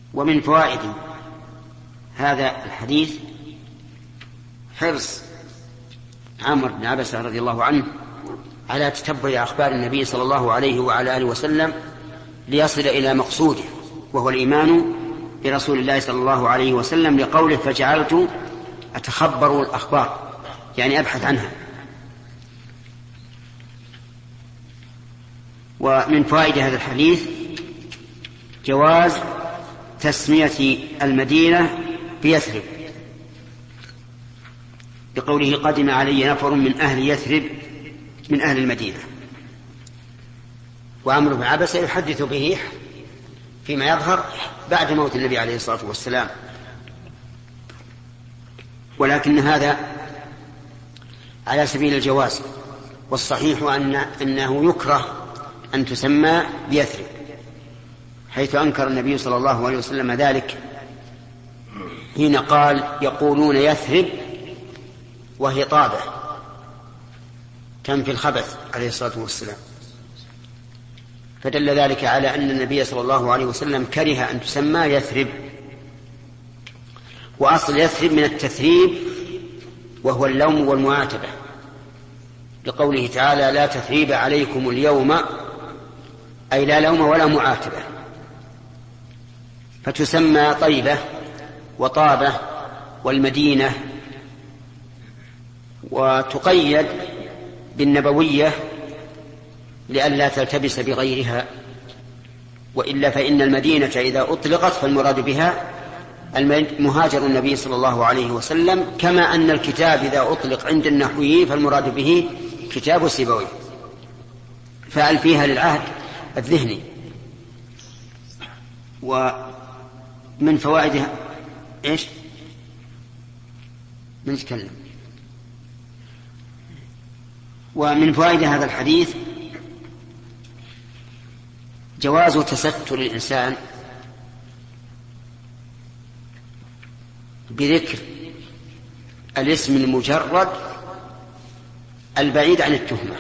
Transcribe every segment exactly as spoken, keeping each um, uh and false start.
ومن فوائد هذا الحديث حرص عمرو بن عبسة رضي الله عنه على تتبع أخبار النبي صلى الله عليه وعلى آله وسلم ليصل إلى مقصوده، وهو الإيمان برسول الله صلى الله عليه وسلم، لقوله فجعلت أتخبر الأخبار، يعني أبحث عنها. ومن فوائد هذا الحديث جواز تسمية المدينة بيثرب، بقوله قدم علي نفر من أهل يثرب من أهل المدينة. وعمرو بن عبسة يحدث به فيما يظهر بعد موت النبي عليه الصلاة والسلام، ولكن هذا على سبيل الجواز، والصحيح أن أنه يكره أن تسمى بيثرب، حيث أنكر النبي صلى الله عليه وسلم ذلك حين قال يقولون يثرب وهي طابة تنفي الخبث عليه الصلاة والسلام. فدل ذلك على أن النبي صلى الله عليه وسلم كره أن تسمى يثرب. وأصل يثرب من التثريب، وهو اللوم والمعاتبة، لقوله تعالى لا تثريب عليكم اليوم، أي لا لوم ولا معاتبة. فتسمى طيبة وطابة والمدينة، وتقيد بالنبوية لئلا تلتبس بغيرها، وإلا فإن المدينة إذا أطلقت فالمراد بها مهاجر النبي صلى الله عليه وسلم، كما أن الكتاب إذا أطلق عند النحويين فالمراد به كتاب سيبويه، فأل فيها للعهد الذهني. ومن فوائدها إيش نتكلم ومن فوائد هذا الحديث جواز تستر الإنسان بذكر الاسم المجرد البعيد عن التهمة،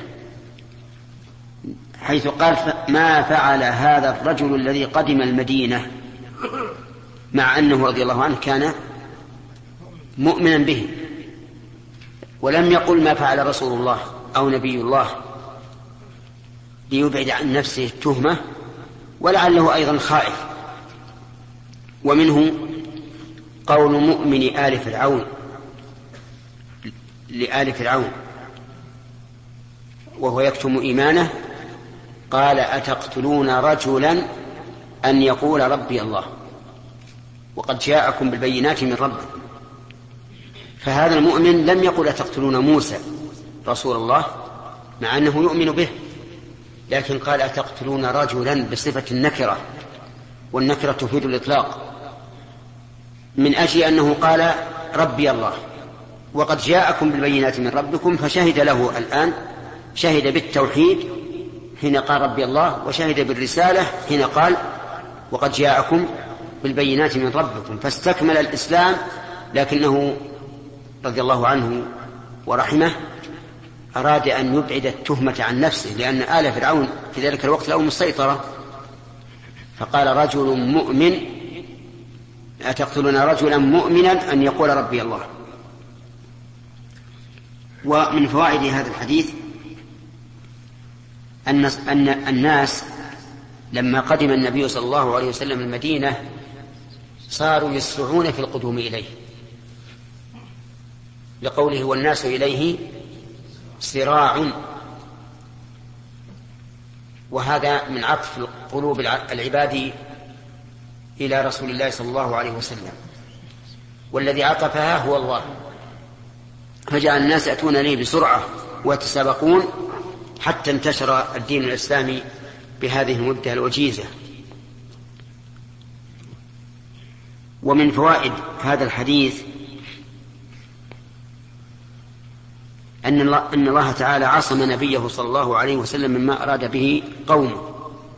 حيث قال ما فعل هذا الرجل الذي قدم المدينة، مع أنه رضي الله عنه كان مؤمنا به، ولم يقل ما فعل رسول الله أو نبي الله ليبعد عن نفسه التهمة، ولعله أيضا خائف. ومنه قول مؤمن آل فرعون لآل فرعون وهو يكتم إيمانه، قال أتقتلون رجلا أن يقول ربي الله وقد جاءكم بالبينات من ربكم. فهذا المؤمن لم يقل أتقتلون موسى رسول الله مع أنه يؤمن به، لكن قال أتقتلون رجلا بصفة النكرة، والنكرة تفيد الإطلاق، من أجل أنه قال ربي الله وقد جاءكم بالبينات من ربكم، فشهد له الآن، شهد بالتوحيد حين قال ربي الله، وشهد بالرسالة حين قال وقد جاءكم بالبينات من ربكم، فاستكمل الإسلام. لكنه رضي الله عنه ورحمه أراد أن يبعد التهمة عن نفسه، لأن آل فرعون في ذلك الوقت لهم السيطرة، فقال رجل مؤمن أتقتلون رجلا مؤمنا أن يقول ربي الله. ومن فوائد هذا الحديث أن الناس لما قدم النبي صلى الله عليه وسلم المدينة صاروا يسرعون في القدوم إليه، لقوله والناس إليه سراع، وهذا من عطف قلوب العباد إلى رسول الله صلى الله عليه وسلم، والذي عطفها هو الله، فجعل الناس يأتون إليه بسرعة ويتسابقون حتى انتشر الدين الإسلامي بهذه المدة الوجيزة. ومن فوائد هذا الحديث أن الله, أن الله تعالى عصم نبيه صلى الله عليه وسلم مما أراد به قومه،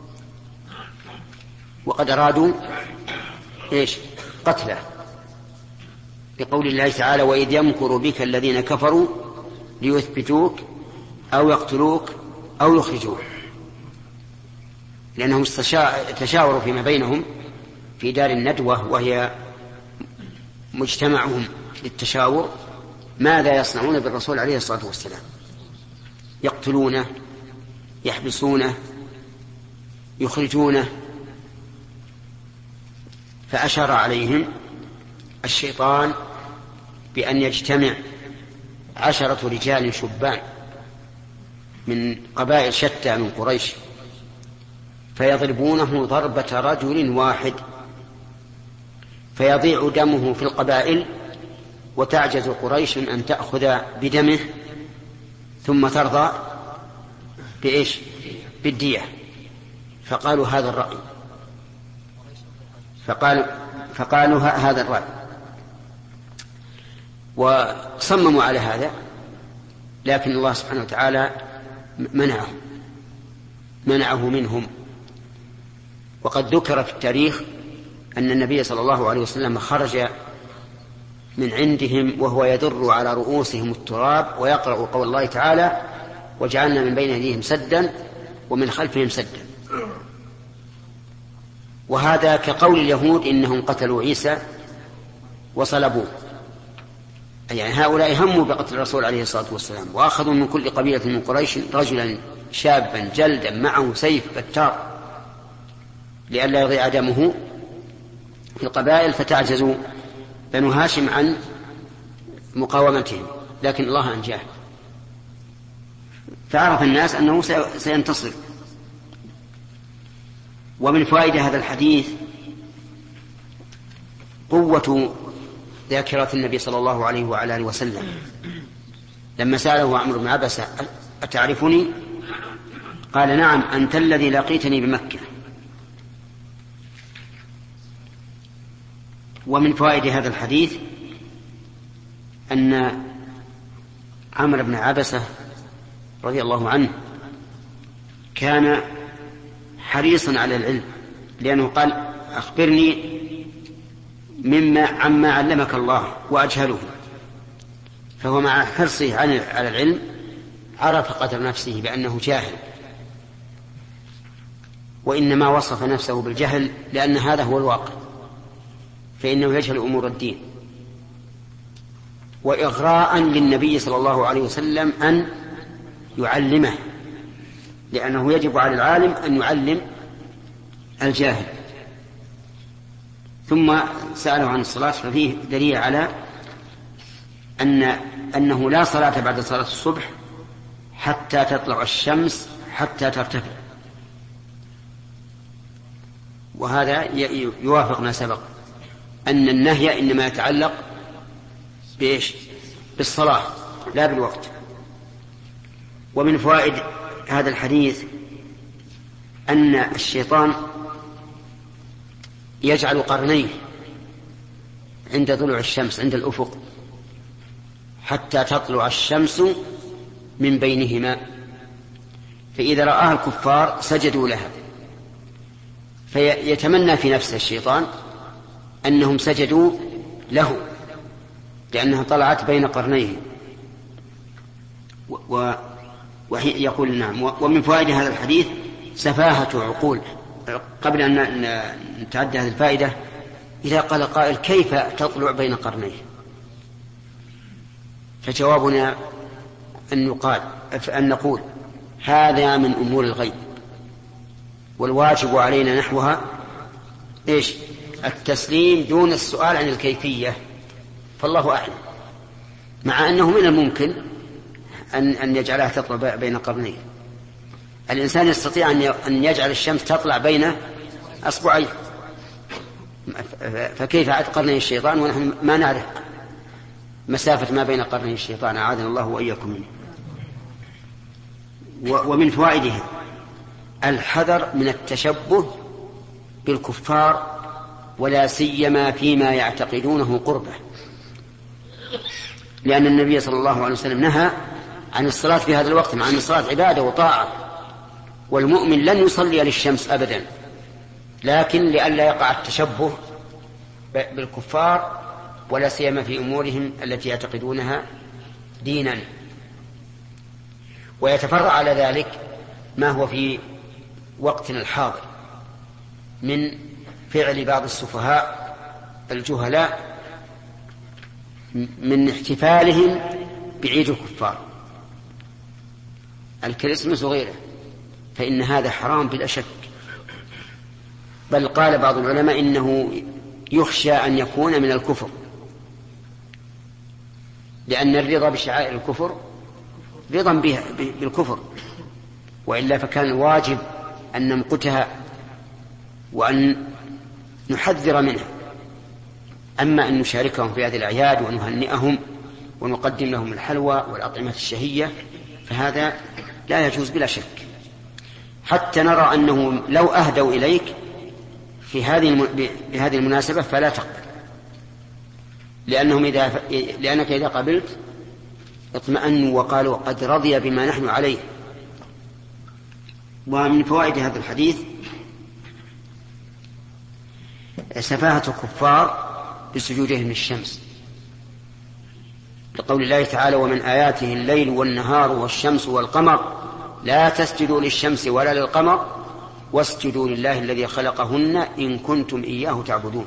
وقد أرادوا إيش قتله، لقول الله تعالى وإذ يمكر بك الذين كفروا ليثبتوك أو يقتلوك أو يخرجوك، لأنهم تشاوروا فيما بينهم في دار الندوة وهي مجتمعهم للتشاور ماذا يصنعون بالرسول عليه الصلاة والسلام؟ يقتلونه، يحبسونه، يخرجونه. فأشار عليهم الشيطان بأن يجتمع عشرة رجال شبان من قبائل شتى من قريش فيضربونه ضربة رجل واحد فيضيع دمه في القبائل وتعجز قريش أن تأخذ بدمه ثم ترضى بإيش؟ بالدية. فقالوا هذا الرأي، فقالوا, فقالوا هذا الرأي وصمموا على هذا، لكن الله سبحانه وتعالى منعه منعه منهم. وقد ذكر في التاريخ أن النبي صلى الله عليه وسلم خرج من عندهم وهو يدر على رؤوسهم التراب ويقرأ قول الله تعالى: وجعلنا من بين أيديهم سدا ومن خلفهم سدا. وهذا كقول اليهود إنهم قتلوا عيسى وصلبوه، يعني هؤلاء هموا بقتل الرسول عليه الصلاة والسلام، وأخذوا من كل قبيلة من قريش رجلا شابا جلدا معه سيف بتار لئلا يضيع دمه في القبائل فتعجز بنو هاشم عن مقاومتهم، لكن الله أنجاه. فعرف الناس أنه سينتصر. ومن فوائد هذا الحديث قوة ذاكرة النبي صلى الله عليه وعلى آله وسلم لما سأله عمرو بن عبسة: أتعرفني؟ قال: نعم، أنت الذي لقيتني بمكة. ومن فوائد هذا الحديث أن عمرو بن عبسة رضي الله عنه كان حريصا على العلم، لأنه قال: أخبرني مما عما علمك الله وأجهله. فهو مع حرصه على العلم عرف قدر نفسه بأنه جاهل، وإنما وصف نفسه بالجهل لأن هذا هو الواقع، فإنه يجهل أمور الدين. وإغراء للنبي صلى الله عليه وسلم أن يعلمه، لأنه يجب على العالم أن يعلم الجاهل. ثم سأله عن الصلاة، ففيه دليل على أن أنه لا صلاة بعد صلاة الصبح حتى تطلع الشمس حتى ترتفع، وهذا يوافق ما سبق أن النهي إنما يتعلق بإيش؟ بالصلاة لا بالوقت. ومن فوائد هذا الحديث أن الشيطان يجعل قرنيه عند طلوع الشمس عند الأفق حتى تطلع الشمس من بينهما، فإذا رآها الكفار سجدوا لها، فيتمنى في نفسه الشيطان أنهم سجدوا له لأنها طلعت بين قرنيه. ويقول نعم. ومن فوائد هذا الحديث سفاهة عقول. قبل أن نتعدى هذه الفائدة، إذا قال قائل: كيف تطلع بين قرنيه؟ فجوابنا أن يقال أن نقول: هذا من أمور الغيب، والواجب علينا نحوها إيش؟ التسليم دون السؤال عن الكيفية، فالله أعلم. مع أنه من الممكن أن أن يجعلها تطلع بين قرنيه. الإنسان يستطيع أن يجعل الشمس تطلع بين أصبعين، فكيف عاد قرني الشيطان ونحن ما نعرف مسافة ما بين قرني الشيطان، أعاذنا الله وإياكم منه. ومن فوائدها الحذر من التشبه بالكفار، ولا سيما فيما يعتقدونه قربه، لأن النبي صلى الله عليه وسلم نهى عن الصلاة في هذا الوقت، مع أن الصلاة عبادة وطاعة، والمؤمن لن يصلي للشمس أبدا، لكن لئلا يقع التشبه بالكفار، ولا سيما في أمورهم التي يعتقدونها دينا. ويتفرع على ذلك ما هو في وقتنا الحاضر من فعل بعض السفهاء الجهلاء من احتفالهم بعيد الكفار الكريسماس وغيره، فإن هذا حرام بلا شك. بل قال بعض العلماء إنه يخشى أن يكون من الكفر، لأن الرضا بشعائر الكفر رضا بها بالكفر، وإلا فكان الواجب أن نمقتها وأن نحذر منها. أما أن نشاركهم في هذه الأعياد ونهنئهم ونقدم لهم الحلوى والأطعمة الشهية فهذا لا يجوز بلا شك، حتى نرى أنه لو أهدوا إليك في هذه بهذه المناسبة فلا تقبل، لأنهم إذا لأنك إذا قبلت اطمأنوا وقالوا قد رضي بما نحن عليه. ومن فوائد هذا الحديث سفاهة الكفار بسجودهم للشمس، لقول الله تعالى: ومن آياته الليل والنهار والشمس والقمر لا تسجدوا للشمس ولا للقمر واسجدوا لله الذي خلقهن إن كنتم إياه تعبدون.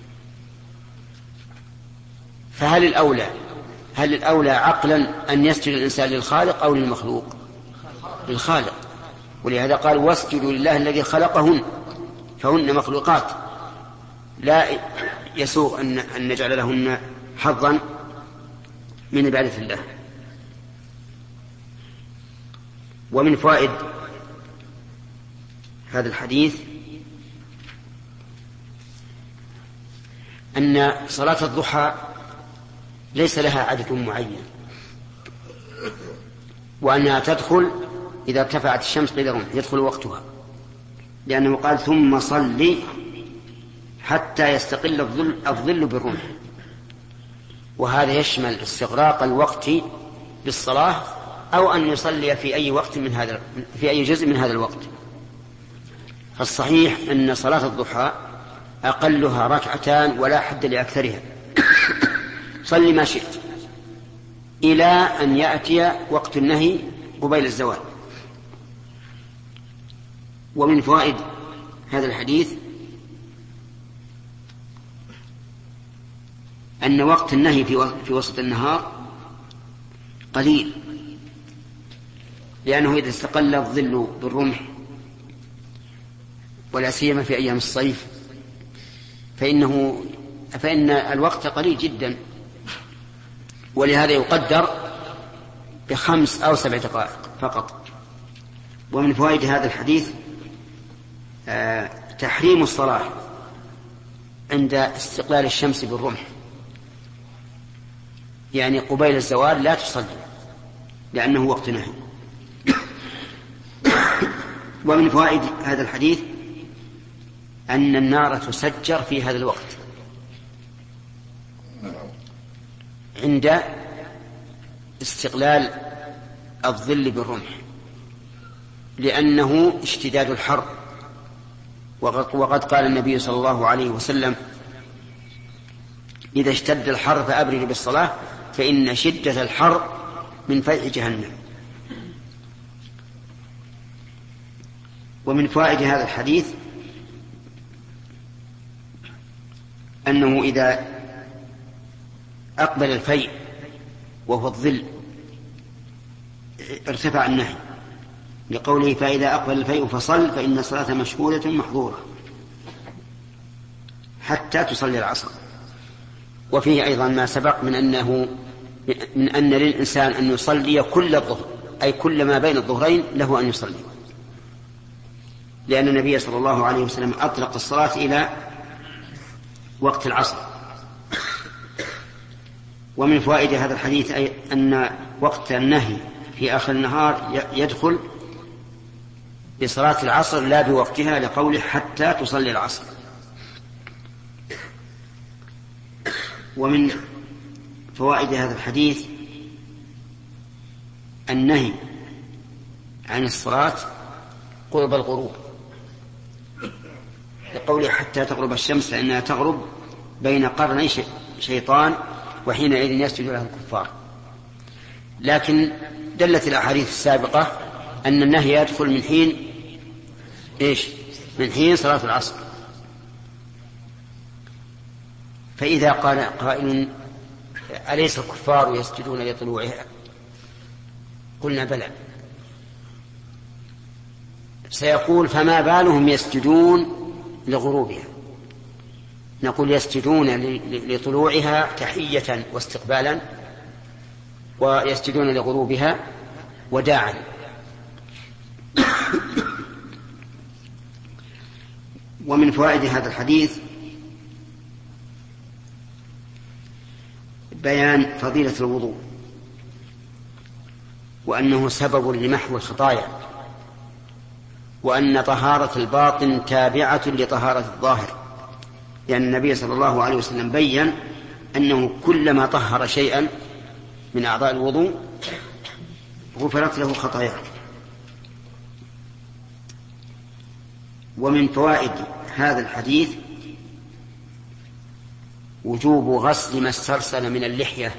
فهل الأولى هل الأولى عقلا أن يسجد الإنسان للخالق أو للمخلوق؟ للخالق، ولهذا قال: واسجدوا لله الذي خلقهن، فهن مخلوقات لا يسوغ أن نجعل لهن حظا من عبادة الله. ومن فوائد هذا الحديث أن صلاة الضحى ليس لها عدد معين، وأنها تدخل إذا ارتفعت الشمس قدرا يدخل وقتها، لأنه قال: ثم صلي حتى يستقل الظل, الظل بالرمح. وهذا يشمل استغراق الوقت بالصلاة أو أن يصلي في أي وقت من هذا في أي جزء من هذا الوقت. فالصحيح أن صلاة الضحى أقلها ركعتان ولا حد لأكثرها، صل ما شئت إلى أن يأتي وقت النهي قبيل الزوال. ومن فوائد هذا الحديث أن وقت النهي في وسط النهار قليل، لأنه إذا استقل الظل بالرمح ولا سيما في أيام الصيف فإنه فإن الوقت قليل جدا، ولهذا يقدر بخمس أو سبع دقائق فقط. ومن فوائد هذا الحديث تحريم الصلاة عند استقلال الشمس بالرمح، يعني قبيل الزوال لا تصلي لأنه وقت نهي. ومن فوائد هذا الحديث أن النار تسجر في هذا الوقت عند استقلال الظل بالرمح، لأنه اشتداد الحر. وقد قال النبي صلى الله عليه وسلم: إذا اشتد الحر فأبردوا بالصلاة فإن شدة الحر من فيح جهنم. ومن فوائد هذا الحديث أنه إذا أقبل الفيء وهو الظل ارتفع النهي، لقوله: فإذا أقبل الفيء فصل فإن الصلاة مشهودة محظورة حتى تصلي العصر. وفيه أيضا ما سبق من أنه من أن للإنسان أن يصلي كل الظهر، أي كل ما بين الظهرين له أن يصلي، لأن النبي صلى الله عليه وسلم أطلق الصلاة إلى وقت العصر. ومن فوائد هذا الحديث أي أن وقت النهي في آخر النهار يدخل بصلاة العصر لا بوقتها، لقوله: حتى تصلي العصر. ومن فوائد هذا الحديث النهي عن الصلاة قرب الغروب، لقوله: حتى تغرب الشمس فإنها تغرب بين قرني شيطان وحينئذ يسجد له الكفار. لكن دلت الأحاديث السابقة أن النهي يدخل من حين إيش؟ من حين صلاة العصر، فإذا قال قائل أليس الكفار يسجدون لطلوعها؟ قلنا بلى. سيقول فما بالهم يسجدون لغروبها؟ نقول يسجدون لطلوعها تحية واستقبالا، ويسجدون لغروبها وداعا. ومن فوائد هذا الحديث بيان فضيلة الوضوء، وأنه سبب لمحو الخطايا، وأن طهارة الباطن تابعة لطهارة الظاهر، لأن النبي صلى الله عليه وسلم بيّن أنه كلما طهر شيئا من أعضاء الوضوء غفرت له خطاياه. ومن فوائد هذا الحديث وجوب غسل ما استرسل من اللحية.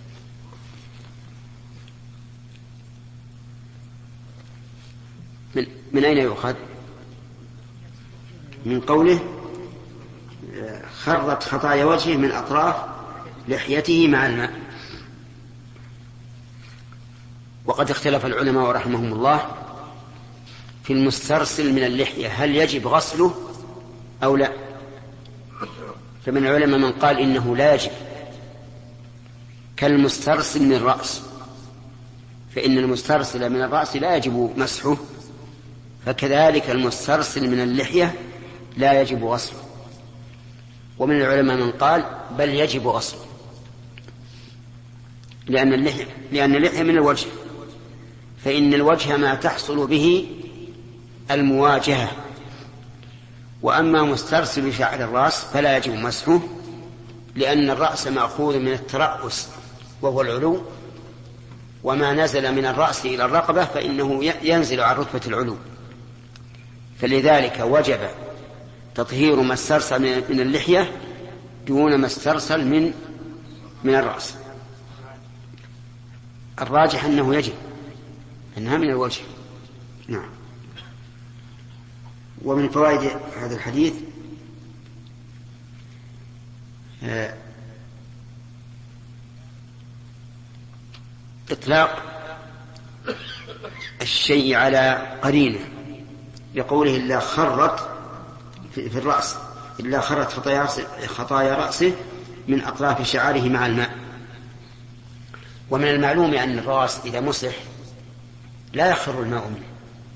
من, من أين يؤخذ؟ من قوله خرت خطايا وجهه من أطراف لحيته مع الماء. وقد اختلف العلماء رحمهم الله في المسترسل من اللحية، هل يجب غسله أو لا؟ فمن العلماء من قال إنه لا يجب، كالمسترسل من الرأس، فإن المسترسل من الرأس لا يجب مسحه، فكذلك المسترسل من اللحية لا يجب غسله. ومن العلماء من قال بل يجب غسله، لأن اللحية, لأن اللحية من الوجه، فإن الوجه ما تحصل به المواجهة، وأما مسترسل شعر الرأس فلا يجب مسحه، لأن الرأس مأخوذ من الترأس وهو العلو، وما نزل من الرأس إلى الرقبة فإنه ينزل عن رتبة العلو، فلذلك وجب تطهير ما استرسل من اللحية دون ما استرسل من من الرأس. الراجح أنه يجب، أنها من الوجه. نعم. ومن فوائد هذا الحديث إطلاق الشيء على قرينه، لقوله إلا خرت في الرأس إلا خرت خطايا رأسه من أطراف شعره مع الماء. ومن المعلوم أن الرأس إذا مسح لا يخر الماء منه،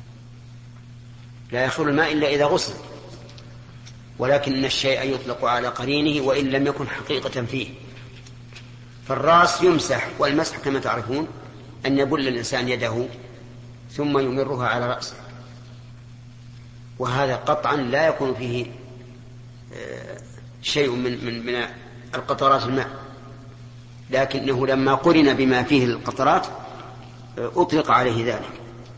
لا يخر الماء إلا إذا غسل، ولكن الشيء يطلق على قرينه وإن لم يكن حقيقة فيه. فالرأس يمسح، والمسح كما تعرفون أن يبل الإنسان يده ثم يمرها على رأسه، وهذا قطعا لا يكون فيه شيء من, من, من القطرات الماء، لكنه لما قرن بما فيه القطرات أطلق عليه ذلك.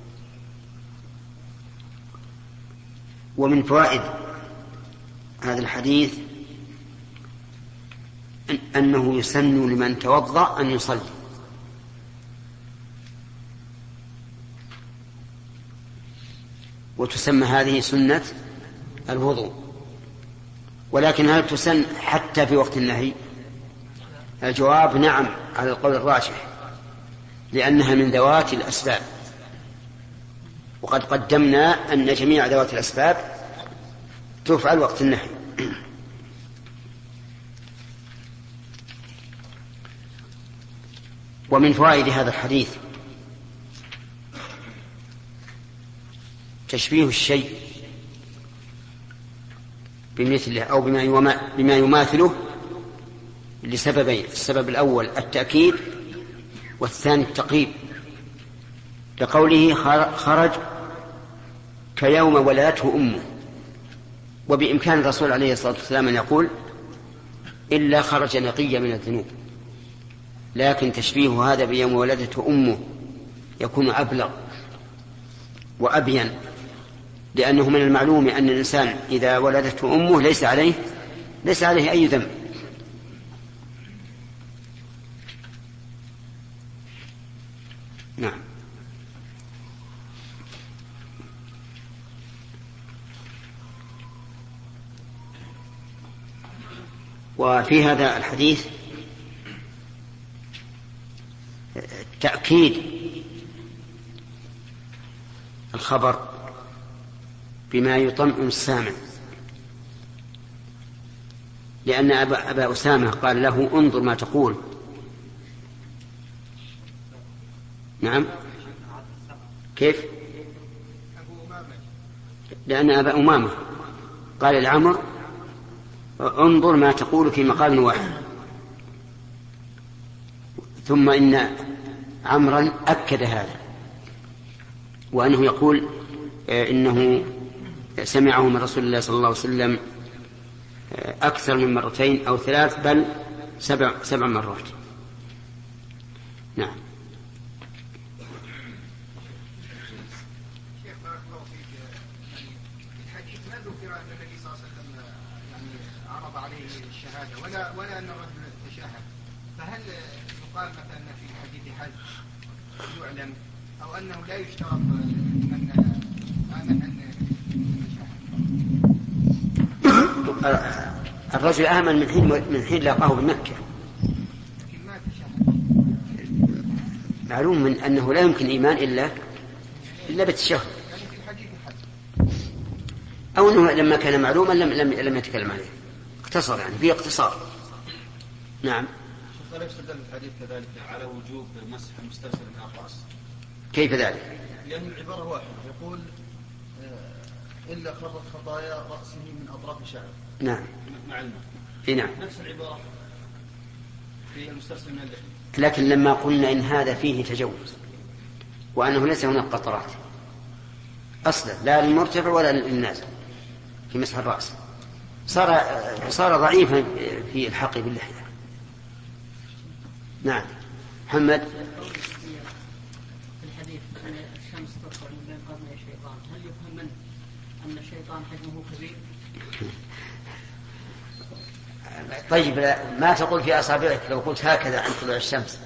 ومن فوائد هذا الحديث أنه يسن لمن توضأ أن يصلي، وتسمى هذه سنة الوضوء. ولكن هل تسن حتى في وقت النهي؟ الجواب نعم على القول الراجح، لأنها من ذوات الأسباب، وقد قدمنا أن جميع ذوات الأسباب تفعل وقت النهي. ومن فوائد هذا الحديث تشبيه الشيء بمثله أو بما يماثله لسببين: السبب الأول التأكيد، والثاني التقريب، لقوله خرج كيوم ولدته أمه. وبإمكان الرسول عليه الصلاة والسلام أن يقول إلا خرج نقي من الذنوب، لكن تشبيه هذا بيوم ولدته أمه يكون أبلغ وأبين، لأنه من المعلوم أن الإنسان إذا ولدته أمه ليس عليه ليس عليه أي ذنب. نعم. وفي هذا الحديث تأكيد الخبر بما يطمئن السامع، لأن أبا, أبا أسامة قال له انظر ما تقول. نعم كيف؟ لأن أبا أمامة قال العمر انظر ما تقول في مقام واحد، ثم إن عمرا أكد هذا وأنه يقول إنه سمعه من رسول الله صلى الله عليه وسلم أكثر من مرتين أو ثلاث بل سبع, سبع مرات. نعم. شيخ بارك الله فيك، الحديث ما ذكر أن النبي صلى الله عليه وسلم يعني عرض عليه الشهادة ولا ولا أن الرجل تشهد، فهل يقال مثلا في حديث حج يعلم أو أنه لا يشترط من آمن أن الرجل آمن من حين من حين لاقاه بمكة، لكن ما تشهد. معلوم من أنه لا يمكن إيمان إلا إلا بالتشهد، يعني في الحديث حج أو أنه لما كان معلوما لم لم لم يتكلم عليه، اقتصر يعني في اقتصار. نعم. شيخ لا يستدل الحديث كذلك على وجوب مسح المسترسل من الرأس؟ كيف ذلك؟ لأن العبارة واحدة، يقول إلا خرت خطايا رأسه من أطراف شعره. نعم. مع الماء. نعم. نفس العبارة في المسترسل من اللحية. لكن لما قلنا إن هذا فيه تجوز وأنه ليس هناك قطرات أصلا لا للمرتفع ولا للنازل في مسح الرأس، صار صار ضعيفا في الحق باللحية. نعم. محمد. في الحديث أن الشمس تطلع من بين قرني الشيطان، هل يفهم منه أن الشيطان حجمه كبير؟ طيب ما تقول في أصابعك لو قلت هكذا عند طلوع الشمس؟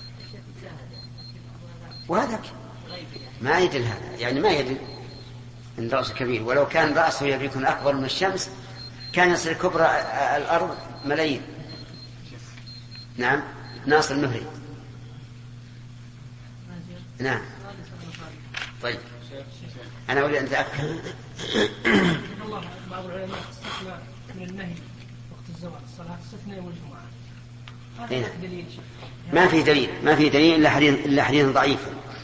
وهذا ما يدل هذا، يعني ما يدل أن رأسه كبير، ولو كان رأسه يكون أكبر من الشمس كان يصير كبر الأرض ملايين. نعم. ناصر المهري. نعم. طيب أنا أريد أن أتأكد. الله بعض العلماء استثنى من النهي وقت الزواج الصلاة استثنى يوم الجمعة. هذا دليل. ما في دليل، ما في دليل إلا حديث إلا حديث ضعيف،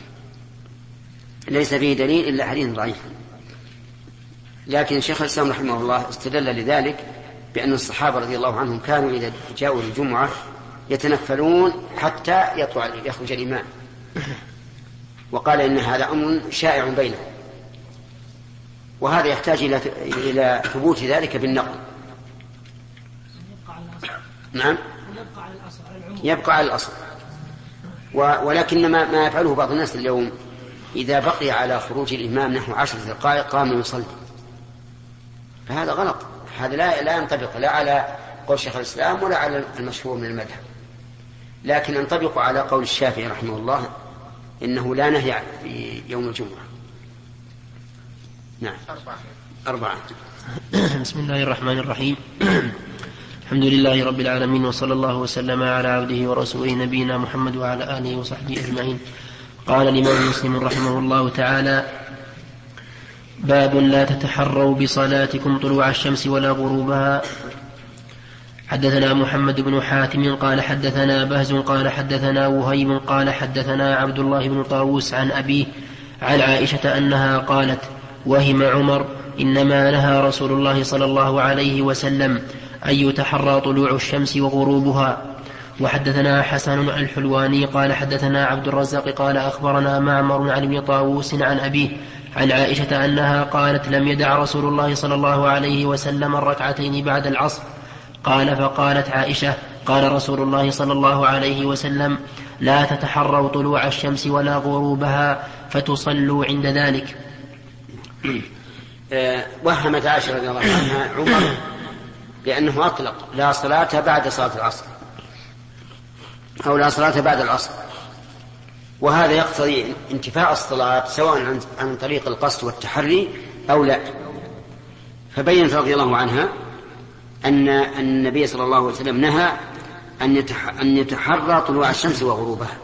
ليس فيه دليل إلا حديث ضعيف. لكن الشيخ الإسلام رحمه الله استدل لذلك بأن الصحابة رضي الله عنهم كانوا إذا جاءوا الجمعة يتنفلون حتى يطلع يخرج الإمام، وقال إن هذا أمر شائع بينهم، وهذا يحتاج إلى إلى ثبوت ذلك بالنقل. نعم. يبقى على الأصل. ولكن ما, ما يفعله بعض الناس اليوم إذا بقي على خروج الإمام نحو عشر دقائق قام يصلي، فهذا غلط. هذا لا لا ينطبق لا على قول شيخ الإسلام ولا على المشهور من المذهب، لكن ينطبق على قول الشافعي رحمه الله إنه لا نهي في يوم الجمعة. نعم. أربعة. بسم الله الرحمن الرحيم. الحمد لله رب العالمين، وصلى الله وسلم على عبده ورسوله نبينا محمد وعلى آله وصحبه أجمعين. قال الإمام مسلم رحمه الله تعالى: باب لا تتحروا بصلاتكم طلوع الشمس ولا غروبها. حدثنا محمد بن حاتم قال حدثنا بهز قال حدثنا وهيب قال حدثنا عبد الله بن طاووس عن أبيه عن عائشة أنها قالت: وهم عمر إنما نهى رسول الله صلى الله عليه وسلم أن يتحرى طلوع الشمس وغروبها. وحدثنا حسن الحلواني قال حدثنا عبد الرزاق قال أخبرنا معمر عن ابن طاووس عن أبيه عن عائشة أنها قالت: لم يدع رسول الله صلى الله عليه وسلم الركعتين بعد العصر. قال: فقالت عائشة: قال رسول الله صلى الله عليه وسلم: لا تتحروا طلوع الشمس ولا غروبها فتصلوا عند ذلك. وهمت عائشة رضي الله عنها عمر لأنه أطلق لا صلاة بعد صلاة العصر أو لا صلاة بعد العصر، وهذا يقتضي انتفاء الصلاة سواء عن طريق القصد والتحري أو لا. فبينت رضي الله عنها أن النبي صلى الله عليه وسلم نهى أن يتحرى طلوع الشمس وغروبها،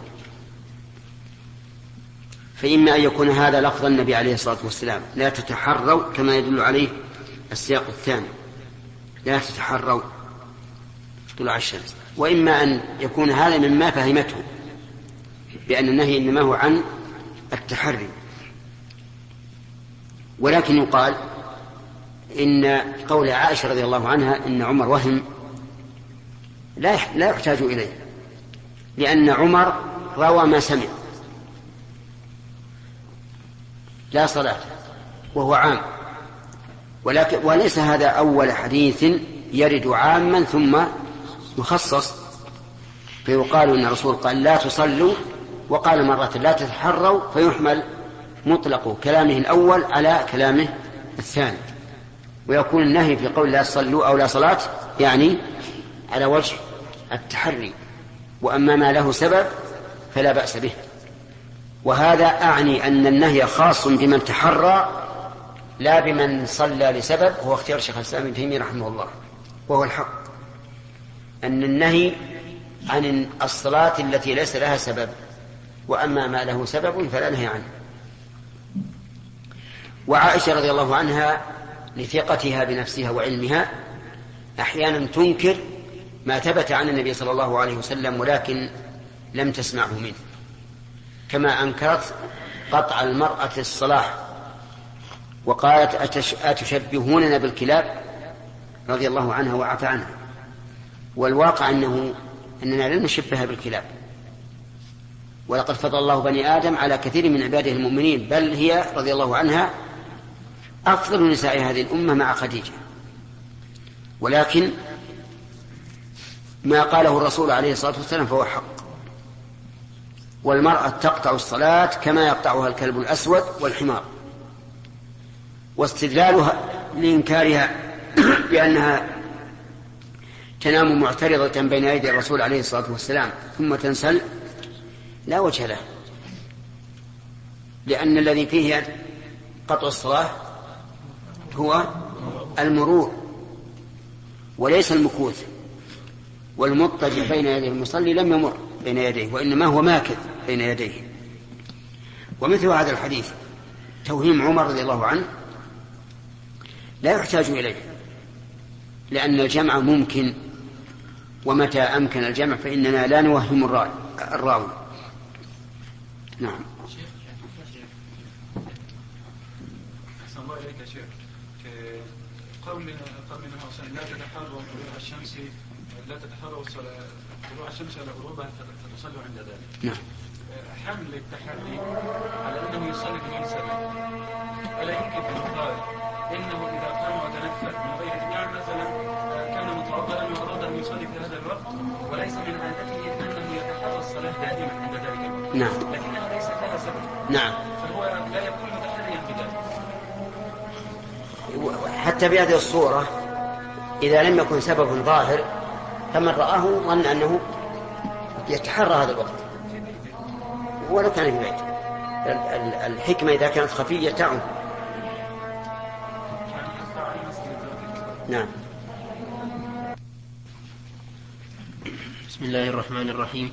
فإما أن يكون هذا لفظ النبي عليه الصلاة والسلام لا تتحروا كما يدل عليه السياق الثاني لا تتحروا طلوع الشمس، وإما أن يكون هذا مما فهمته بأن النهي إنما هو عن التحري. ولكن يقال إن قول عائشة رضي الله عنها إن عمر وهم لا لا يحتاج إليه، لأن عمر روى ما سمع لا صلاة وهو عام، ولكن وليس هذا أول حديث يرد عاما ثم يخصص، فيقال إن الرسول قال لا تصلوا وقال مرة لا تتحروا، فيحمل مطلق كلامه الأول على كلامه الثاني، ويكون النهي في قول لا تصلوا أو لا صلاة يعني على وجه التحري، وأما ما له سبب فلا بأس به. وهذا أعني أن النهي خاص بمن تحرى لا بمن صلى لسبب، هو اختيار شيخ الإسلام ابن تيمية رحمه الله، وهو الحق أن النهي عن الصلاة التي ليس لها سبب، وأما ما له سبب فلا نهي عنه. وعائشة رضي الله عنها لثقتها بنفسها وعلمها أحيانا تنكر ما ثبت عن النبي صلى الله عليه وسلم ولكن لم تسمعه منه، كما أنكرت قطع المرأة الصلاة وقالت أتشبهوننا بالكلاب رضي الله عنها وعفى عنها، والواقع أنه أننا لن نشبهها بالكلاب، ولقد فضل الله بني آدم على كثير من عباده المؤمنين، بل هي رضي الله عنها أفضل نساء هذه الأمة مع خديجة. ولكن ما قاله الرسول عليه الصلاة والسلام فهو حق، والمرأة تقطع الصلاة كما يقطعها الكلب الأسود والحمار. واستدلالها لإنكارها بأنها تنام معترضة بين يدي الرسول عليه الصلاة والسلام ثم تنسل لا وجه له، لأن الذي فيه قطع الصلاة هو المرور وليس المكوث، والمضطجع بين يديه المصلي لم يمر بين يديه وإنما هو ماكث بين يديه. ومثل هذا الحديث توهيم عمر رضي الله عنه لا يحتاج إليه، لأن الجمع ممكن، ومتى أمكن الجمع فإننا لا نوهم الراوي. نعم. أحسن الله إليك يا شيخ، قول قول النبي صلى الله عليه وسلم لا تتحروا طلوع الشمس لا تتحروا طلوع الشمس على غروبها فتصلوا عند ذلك. نعم. حمل التحري على أنه يصلي بمن سبب، ألا يمكن أن يقال إنه إذا قام وتنفل من غير يعني مثلا كان متوضئا وأراد أن يصلي في هذا الوقت وليس من عادته أنه يتحرى الصلاة دائما عند ذلك الوقت. نعم. لكنها ليست لها سبب. نعم. فهو لا يكون متحريا بذلك. حتى بهذه الصورة إذا لم يكن سبب ظاهر فمن رآه ظن أنه يتحرى هذا الوقت ولو كان في بيت. الحكمة إذا كانت خفية تعم. نعم. بسم الله الرحمن الرحيم.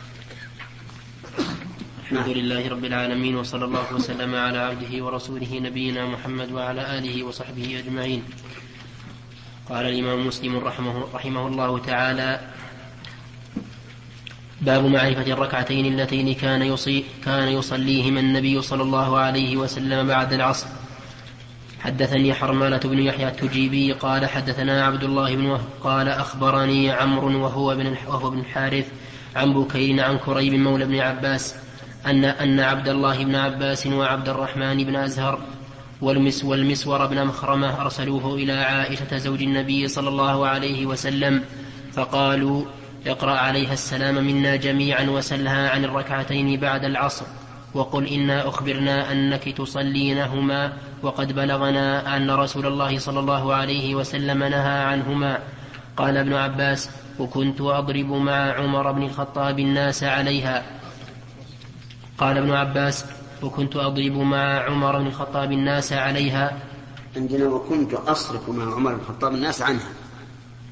الحمد لله رب العالمين، وصلى الله وسلم على عبده ورسوله نبينا محمد وعلى آله وصحبه أجمعين. قال الإمام مسلم رحمه, رحمه الله تعالى: باب معرفة الركعتين اللتين كان, يصي كان يصليهما النبي صلى الله عليه وسلم بعد العصر. حدثني حرملة بن يحيى التجيبي قال حدثنا عبد الله بن وهب قال أخبرني عمرو وهو بن وهو بن الحارث عن بكير عن كريب مولى بن عباس أن أن عبد الله بن عباس وعبد الرحمن بن أزهر والمس والمسور بن مخرمة أرسلوه إلى عائشة زوج النبي صلى الله عليه وسلم فقالوا: اقرأ عليها السلام منا جميعا وسلها عن الركعتين بعد العصر وقل إنا أخبرنا أنك تصلينهما وقد بلغنا أن رسول الله صلى الله عليه وسلم نهى عنهما. قال ابن عباس: وكنت أضرب مع عمر بن الخطاب الناس عليها. قال ابن عباس: وكنت أضرب مع عمر بن الخطاب الناس عليها. عندنا وكنت أصرف مع عمر بن الخطاب الناس عنها.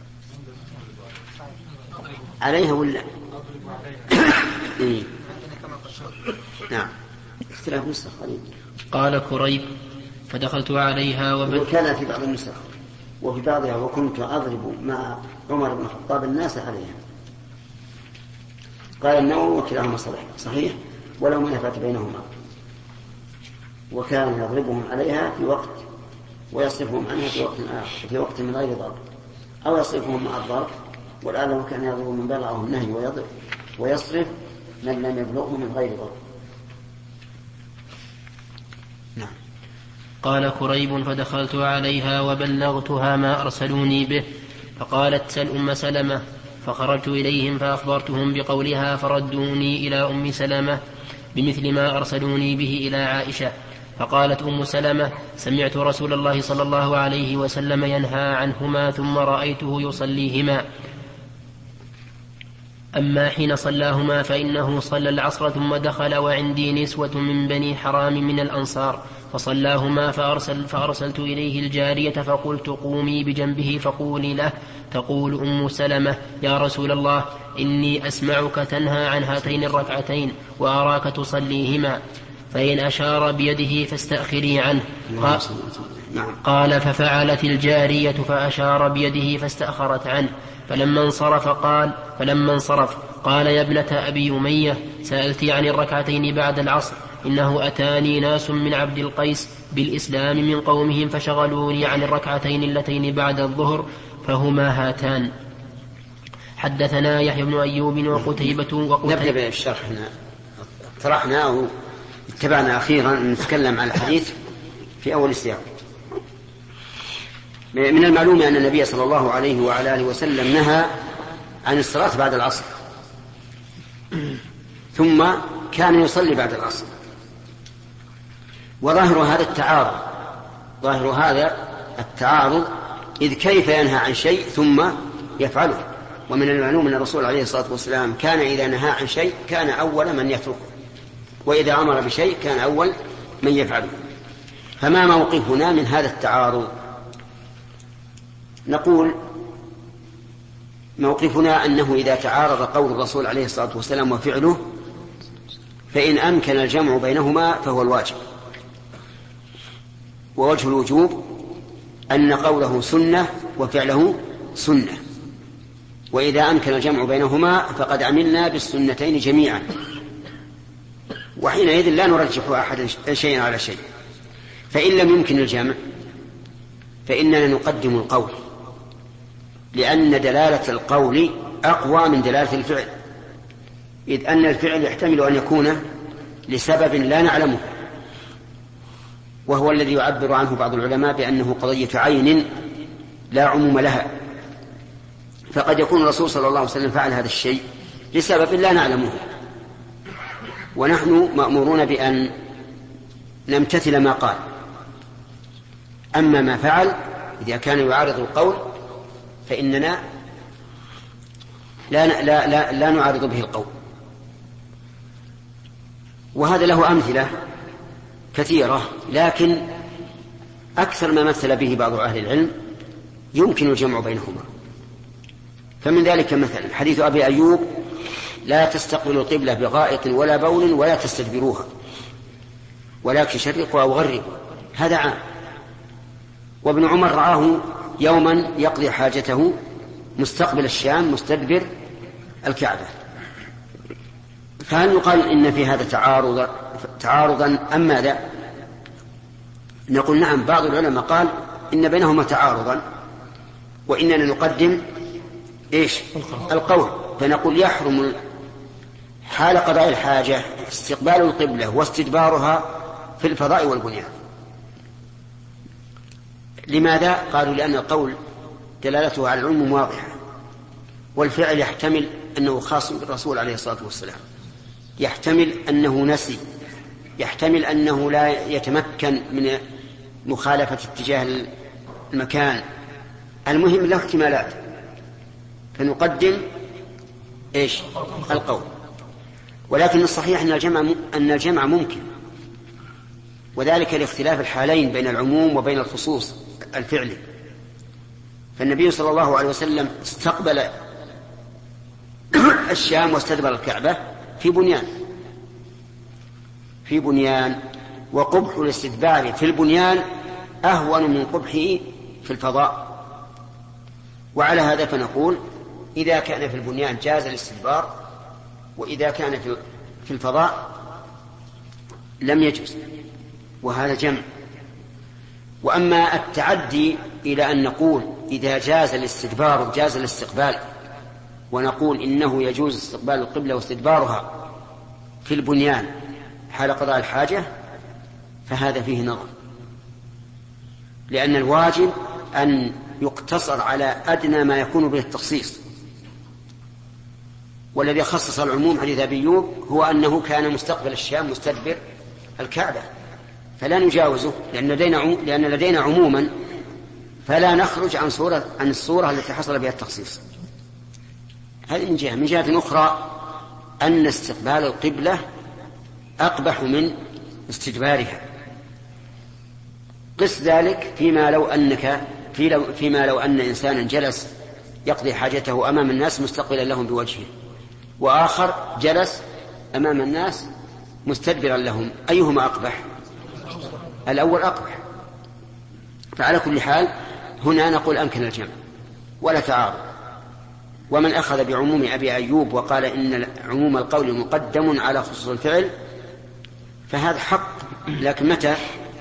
عليها ولا إيه؟ نعم اختلاف نسخ قليل. قال كريب فدخلت عليها وبدأ وكان في بعض النسخ وفي بعضها وكنت أضرب مع عمر بن الخطاب الناس عليها. قال النووي وكلاهما صحيح صحيح ولو منافات بينهما، وكان يضربهم عليها في وقت ويصرفهم عنها في وقت آخر في وقت من غير ضرب، أو يصرفهم مع الضرب، والآن كان يضرب من بلغه النهي ويضرب ويصرف من لم يبلغه من غير ضرب. نعم. قال كريب فدخلت عليها وبلغتها ما أرسلوني به، فقالت سل أم سلمة، فخرجت إليهم فأخبرتهم بقولها فردوني إلى أم سلمة بمثل ما أرسلوني به إلى عائشة. فقالت أم سلمة سمعت رسول الله صلى الله عليه وسلم ينهى عنهما ثم رأيته يصليهما، أما حين صلاهما فإنه صلى العصر ثم دخل وعندي نسوة من بني حرام من الأنصار فصلاهما، فأرسل فأرسلت إليه الجارية فقلت قومي بجنبه فقولي له تقول أم سلمة يا رسول الله إني أسمعك تنهى عن هاتين الركعتين وأراك تصليهما، فإن أشار بيده فاستأخري عنه. قال ففعلت الجارية فأشار بيده فاستأخرت عنه، فلما انصرف قال فلما انصرف قال يا ابنة أبي أمية سألتي عن الركعتين بعد العصر، إنه أتاني ناس من عبد القيس بالإسلام من قومهم فشغلوني عن الركعتين اللتين بعد الظهر فهما هاتان. حدثنا يحيى بن أيوب وقتيبة وقتيبة. نبدأ بالشرح. طرحنا واتبعنا أخيرا أن نتكلم عن الحديث في أول السياق. من المعلوم أن النبي صلى الله عليه وعلى آله وسلم نهى عن الصلاة بعد العصر، ثم كان يصلي بعد العصر، وظاهر هذا التعارض ظاهر هذا التعارض إذ كيف ينهى عن شيء ثم يفعله؟ ومن المعلوم أن الرسول عليه الصلاة والسلام كان إذا نهى عن شيء كان أول من يتركه، وإذا أمر بشيء كان أول من يفعله. فما موقفنا من هذا التعارض؟ نقول موقفنا أنه إذا تعارض قول الرسول عليه الصلاة والسلام وفعله فإن أمكن الجمع بينهما فهو الواجب، ووجه الوجوب أن قوله سنة وفعله سنة، وإذا أمكن الجمع بينهما فقد عملنا بالسنتين جميعا، وحينئذ لا نرجح أحد شيئا على شيء. فإن لم يمكن الجمع فإننا نقدم القول، لأن دلالة القول أقوى من دلالة الفعل، إذ أن الفعل يحتمل أن يكون لسبب لا نعلمه، وهو الذي يعبر عنه بعض العلماء بأنه قضية عين لا عموم لها، فقد يكون الرسول صلى الله عليه وسلم فعل هذا الشيء لسبب لا نعلمه، ونحن مأمورون بأن نمتثل ما قال. أما ما فعل إذا كان يعارض القول فإننا لا, لا, لا, لا نعارض به القول. وهذا له أمثلة كثيرة، لكن أكثر ما مثل به بعض أهل العلم يمكن الجمع بينهما. فمن ذلك مثلا حديث أبي أيوب لا تستقبلوا القبلة بغائط ولا بول ولا تستدبروها ولكن شرقوا أو غربوا، هذا عام. وابن عمر رآه يوما يقضي حاجته مستقبل الشام مستدبر الكعبة. فهل يقال إن في هذا تعارض تعارضا أم ماذا؟ نقول نعم، بعض العلماء قال إن بينهما تعارضا، وإننا نقدم إيش؟ القول. فنقول يحرم حال قضاء الحاجة استقبال القبلة واستدبارها في الفضاء والبنيان. لماذا؟ قالوا لأن القول دلالته على العموم واضحة، والفعل يحتمل أنه خاص بالرسول عليه الصلاة والسلام، يحتمل أنه نسي، يحتمل أنه لا يتمكن من مخالفة اتجاه المكان، المهم له احتمالات، فنقدم إيش؟ القول. ولكن الصحيح أن الجمع أن الجمع ممكن، وذلك لاختلاف الحالين بين العموم وبين الخصوص الفعلي. فالنبي صلى الله عليه وسلم استقبل الشام واستدبر الكعبة في بنيان في بنيان وقبح الاستدبار في البنيان أهون من قبحه في الفضاء. وعلى هذا فنقول إذا كان في البنيان جاز الاستدبار، وإذا كان في الفضاء لم يجوز، وهذا جمع. وأما التعدي إلى أن نقول إذا جاز الاستدبار جاز الاستقبال، ونقول إنه يجوز استقبال القبلة واستدبارها في البنيان حال قضاء الحاجة، فهذا فيه نظر، لأن الواجب أن يقتصر على أدنى ما يكون به التخصيص. والذي خصص العموم حديث أبي أيوب هو أنه كان مستقبل الشام مستدبر الكعبة، فلا نجاوزه لأن لدينا لأن لدينا عموما، فلا نخرج عن صورة عن الصورة التي حصل بها التخصيص. هذه من جهة. من جهة أخرى أن استقبال القبلة أقبح من استدبارها. قس ذلك فيما لو أنك في لو فيما لو أن إنسانا جلس يقضي حاجته أمام الناس مستقبلا لهم بوجهه، وآخر جلس أمام الناس مستدبرا لهم، أيهما أقبح؟ الأول أقبح. فعلى كل حال هنا نقول أمكن الجمع ولا تعارض. ومن أخذ بعموم أبي أيوب وقال إن عموم القول مقدم على خصوص الفعل فهذا حق، لكن متى؟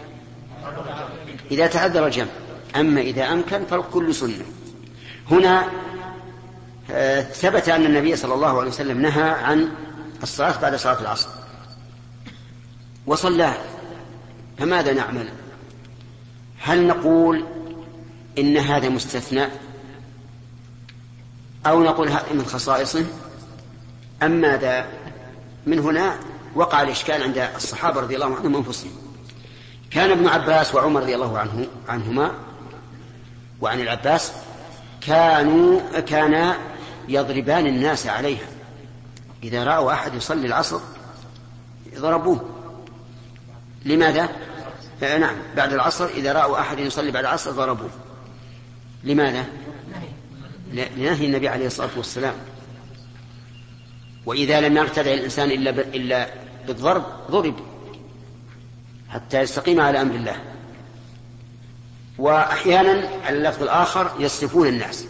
إذا تعذر الجمع. أما إذا أمكن فالكل سنة. هنا ثبت أن النبي صلى الله عليه وسلم نهى عن الصلاة بعد صلاة العصر وصلاها، فماذا نعمل؟ هل نقول إن هذا مستثنى أو نقول هذا من خصائصه أم ماذا؟ من هنا وقع الإشكال عند الصحابة رضي الله عنهم أنفسهم. كان ابن عباس وعمر رضي الله عنه عنهما وعن العباس كانوا كانا يضربان الناس عليها، إذا رأوا أحد يصلي العصر ضربوه. لماذا؟ آه نعم، بعد العصر إذا رأوا أحد يصلي بعد العصر ضربوه. لماذا؟ لنهي النبي عليه الصلاة والسلام. وإذا لم يرتدع الإنسان إلا إلا بالضرب ضرب حتى يستقيم على أمر الله. وأحيانا على اللفظ الآخر يصرفون الناس،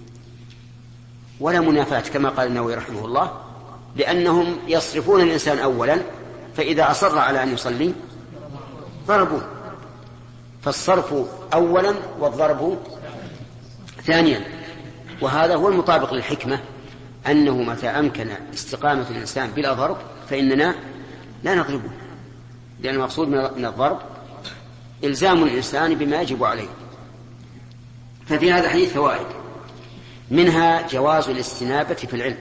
ولا منافاة كما قال النووي رحمه الله، لأنهم يصرفون الإنسان أولا، فإذا أصر على أن يصلي ضربوه. فالصرف أولا والضرب ثانيا، وهذا هو المطابق للحكمة، أنه متى أمكن استقامة الإنسان بلا ضرب فإننا لا نضربه، لأن المقصود من الضرب إلزام الإنسان بما يجب عليه. ففي هذا الحديث فوائد، منها جواز الاستنابة في العلم،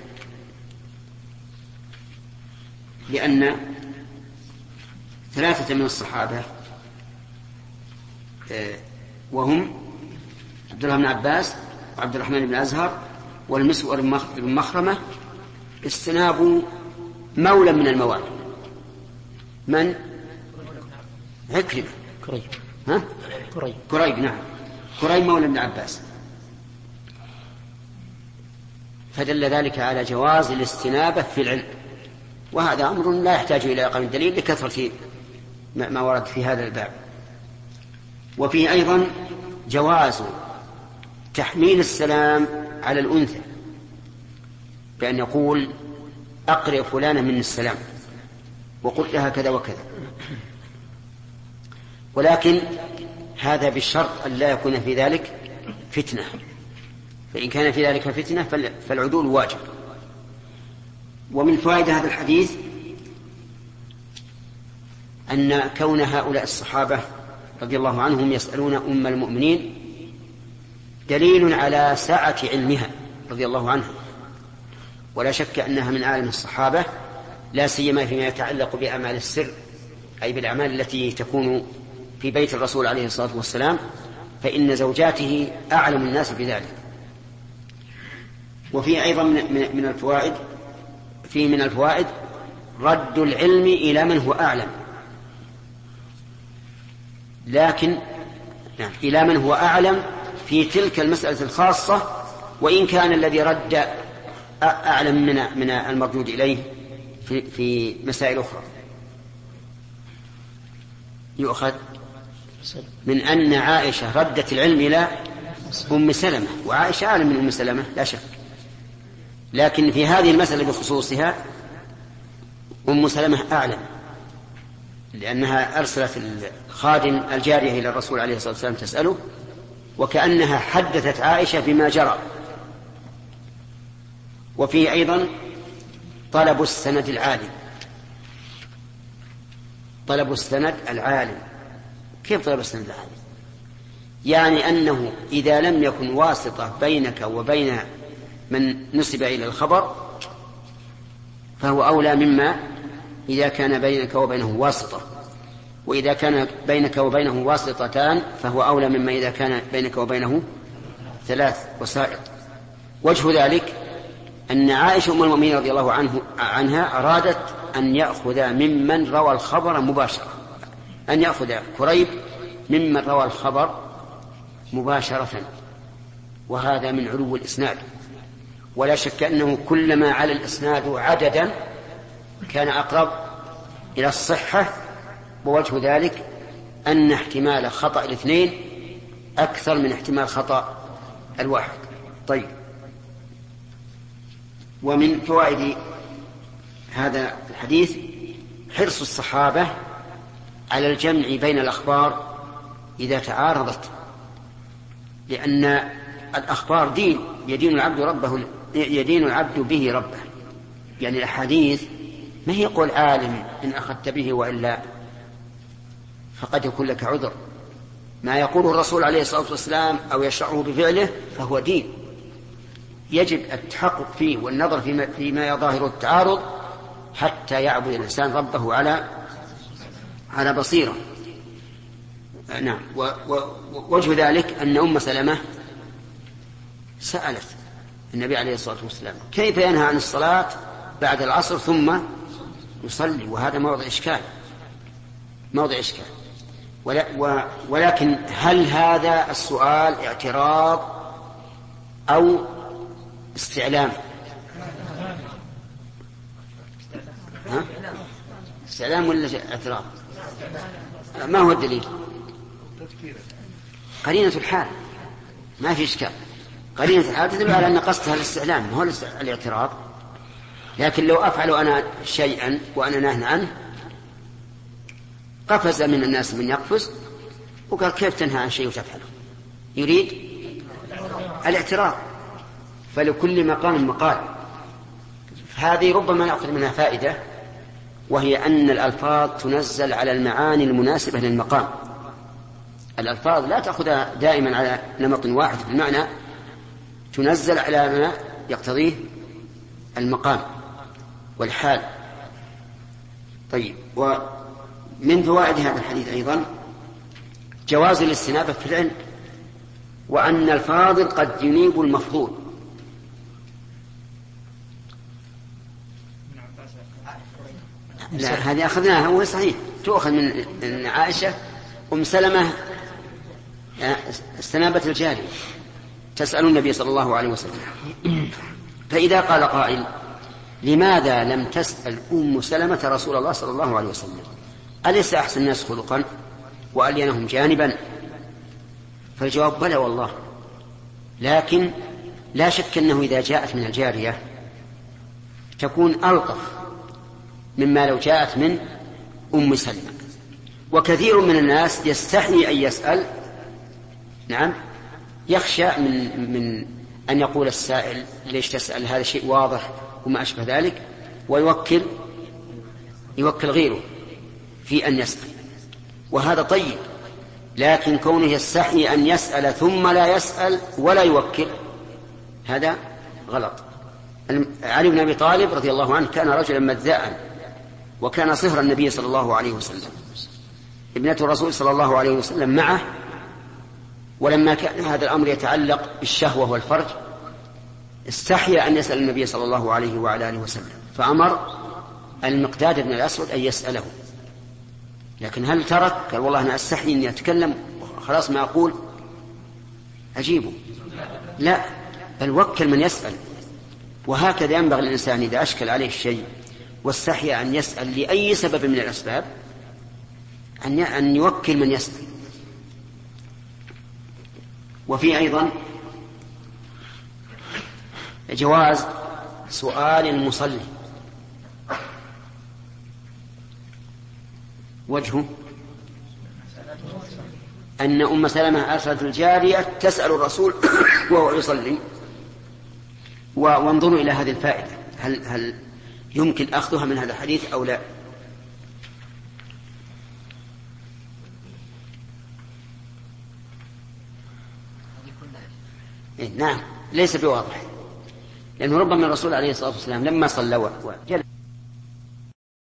لأن ثلاثة من الصحابة وهم عبد الله بن عباس وعبد الرحمن بن أزهر والمسور بن مخرمة استنابوا مولى من الموالي. من؟ عكرمة. كريب. ها؟ كريب. كريب نعم، كريب مولى ابن عباس. فدل ذلك على جواز الاستنابة في العلم، وهذا أمر لا يحتاج إلى إقامة الدليل لكثرة ما ورد في هذا الباب. وفيه أيضا جواز تحميل السلام على الأنثى، بأن يقول أقرئ فلانة من السلام وقل لها كذا وكذا، ولكن هذا بالشرط أن لا يكون في ذلك فتنة، فإن كان في ذلك فتنة فالعدول واجب. ومن فوائد هذا الحديث أن كون هؤلاء الصحابة رضي الله عنهم يسألون أم المؤمنين دليل على سعة علمها رضي الله عنها، ولا شك أنها من أعلم الصحابة، لا سيما فيما يتعلق بأعمال السر، أي بالأعمال التي تكون في بيت الرسول عليه الصلاة والسلام، فإن زوجاته أعلم الناس بذلك. وفي أيضا من الفوائد في من الفوائد رد العلم إلى من هو أعلم، لكن يعني إلى من هو أعلم في تلك المسألة الخاصة، وإن كان الذي رد أعلم من من المردود إليه في في مسائل أخرى. يؤخذ من أن عائشة ردت العلم إلى أم سلمة، وعائشة أعلم من أم سلمة لا شك، لكن في هذه المسألة بخصوصها أم سلمة أعلم، لأنها أرسلت الخادم الجارية إلى الرسول عليه الصلاة والسلام تسأله، وكأنها حدثت عائشة بما جرى. وفيه أيضا طلب السند العالم. طلب السند العالم كيف طلب السند العالم؟ يعني أنه إذا لم يكن واسطة بينك وبين من نسب إلى الخبر فهو أولى مما إذا كان بينك وبينه واسطة، وإذا كان بينك وبينه واسطتان فهو أولى مما إذا كان بينك وبينه ثلاث وسائط. وجه ذلك أن عائشة أم المؤمنين رضي الله عنه عنها أرادت أن يأخذ ممن روى الخبر مباشرة، أن يأخذ كريب ممن روى الخبر مباشرة، وهذا من علو الإسناد، ولا شك أنه كلما على الإسناد عددا كان أقرب إلى الصحة. ووجه ذلك أن احتمال خطأ الاثنين أكثر من احتمال خطأ الواحد. طيب، ومن فوائد هذا الحديث حرص الصحابة على الجمع بين الأخبار إذا تعارضت، لأن الأخبار دين يدين العبد ربه يدين العبد به ربه. يعني الأحاديث ما هي قول عالم إن أخذت به وإلا فقد يكون لك عذر. ما يقوله الرسول عليه الصلاة والسلام أو يشرعه بفعله فهو دين، يجب التحقق فيه والنظر فيما, فيما يظاهر التعارض حتى يعبد الإنسان ربه على على بصيرة. نعم. ووجه ذلك أن أم سلمة سألت النبي عليه الصلاة والسلام كيف ينهى عن الصلاة بعد العصر ثم يصلي، وهذا موضع إشكال موضع إشكال ولكن هل هذا السؤال اعتراض أو استعلام؟ ها؟ استعلام ولا اعتراض؟ ما هو الدليل؟ قرينة الحال، ما في إشكال. قرينة الحال تدل على أن قصدها الاستعلام هو الاعتراض. لكن لو أفعل أنا شيئا وأنا ناهي عنه قفز من الناس من يقفز وقال كيف تنهى عن شيء وتفعله؟ يريد الاعتراض. فلكل مقام مقال. هذه ربما نأخذ منها فائدة، وهي أن الألفاظ تنزل على المعاني المناسبة للمقام. الألفاظ لا تأخذها دائما على نمط واحد في المعنى، تنزل على ما يقتضيه المقام والحال. طيب، ومن فوائد هذا الحديث أيضا جواز الاستنابة في العلم، وأن الفاضل قد ينيب المفضول. لا، هذه أخذناها هو صحيح، تؤخذ من عائشة أم سلمة استنابة الجارية تسأل النبي صلى الله عليه وسلم. فإذا قال قائل لماذا لم تسأل أم سلمة رسول الله صلى الله عليه وسلم؟ أليس أحسن الناس خلقا وألينهم جانبا؟ فالجواب بلى والله، لكن لا شك أنه إذا جاءت من الجارية تكون ألطف مما لو جاءت من أم سلمة. وكثير من الناس يستحي أن يسأل، نعم، يخشى من, من أن يقول السائل ليش تسأل، هذا شيء واضح وما أشبه ذلك، ويوكل يوكل غيره في أن يسأل، وهذا طيب. لكن كونه يستحي أن يسأل ثم لا يسأل ولا يوكل هذا غلط. علي بن أبي طالب رضي الله عنه كان رجلا مذاء، وكان صهر النبي صلى الله عليه وسلم، ابنة الرسول صلى الله عليه وسلم معه، ولما كان هذا الأمر يتعلق بالشهوة والفرج استحي أن يسأل النبي صلى الله عليه وعلى آله وسلم، فأمر المقداد بن الأسود أن يسأله. لكن هل ترك؟ قال والله أنا أستحي أن يتكلم خلاص ما أقول أجيبه، لا، بل وكل من يسأل وهكذا ينبغي الإنسان إذا أشكل عليه الشيء واستحي أن يسأل لأي سبب من الأسباب أن يوكل من يسأل. وفي أيضا جواز سؤال المصلي، وجهه أن أم سلمة أرسلت الجارية تسأل الرسول وهو يصلي. وانظروا إلى هذه الفائدة، هل, هل يمكن أخذها من هذا الحديث أو لا؟ إيه نعم، ليس بواضح، لأنه ربما الرسول عليه الصلاة والسلام لما صلى وجلس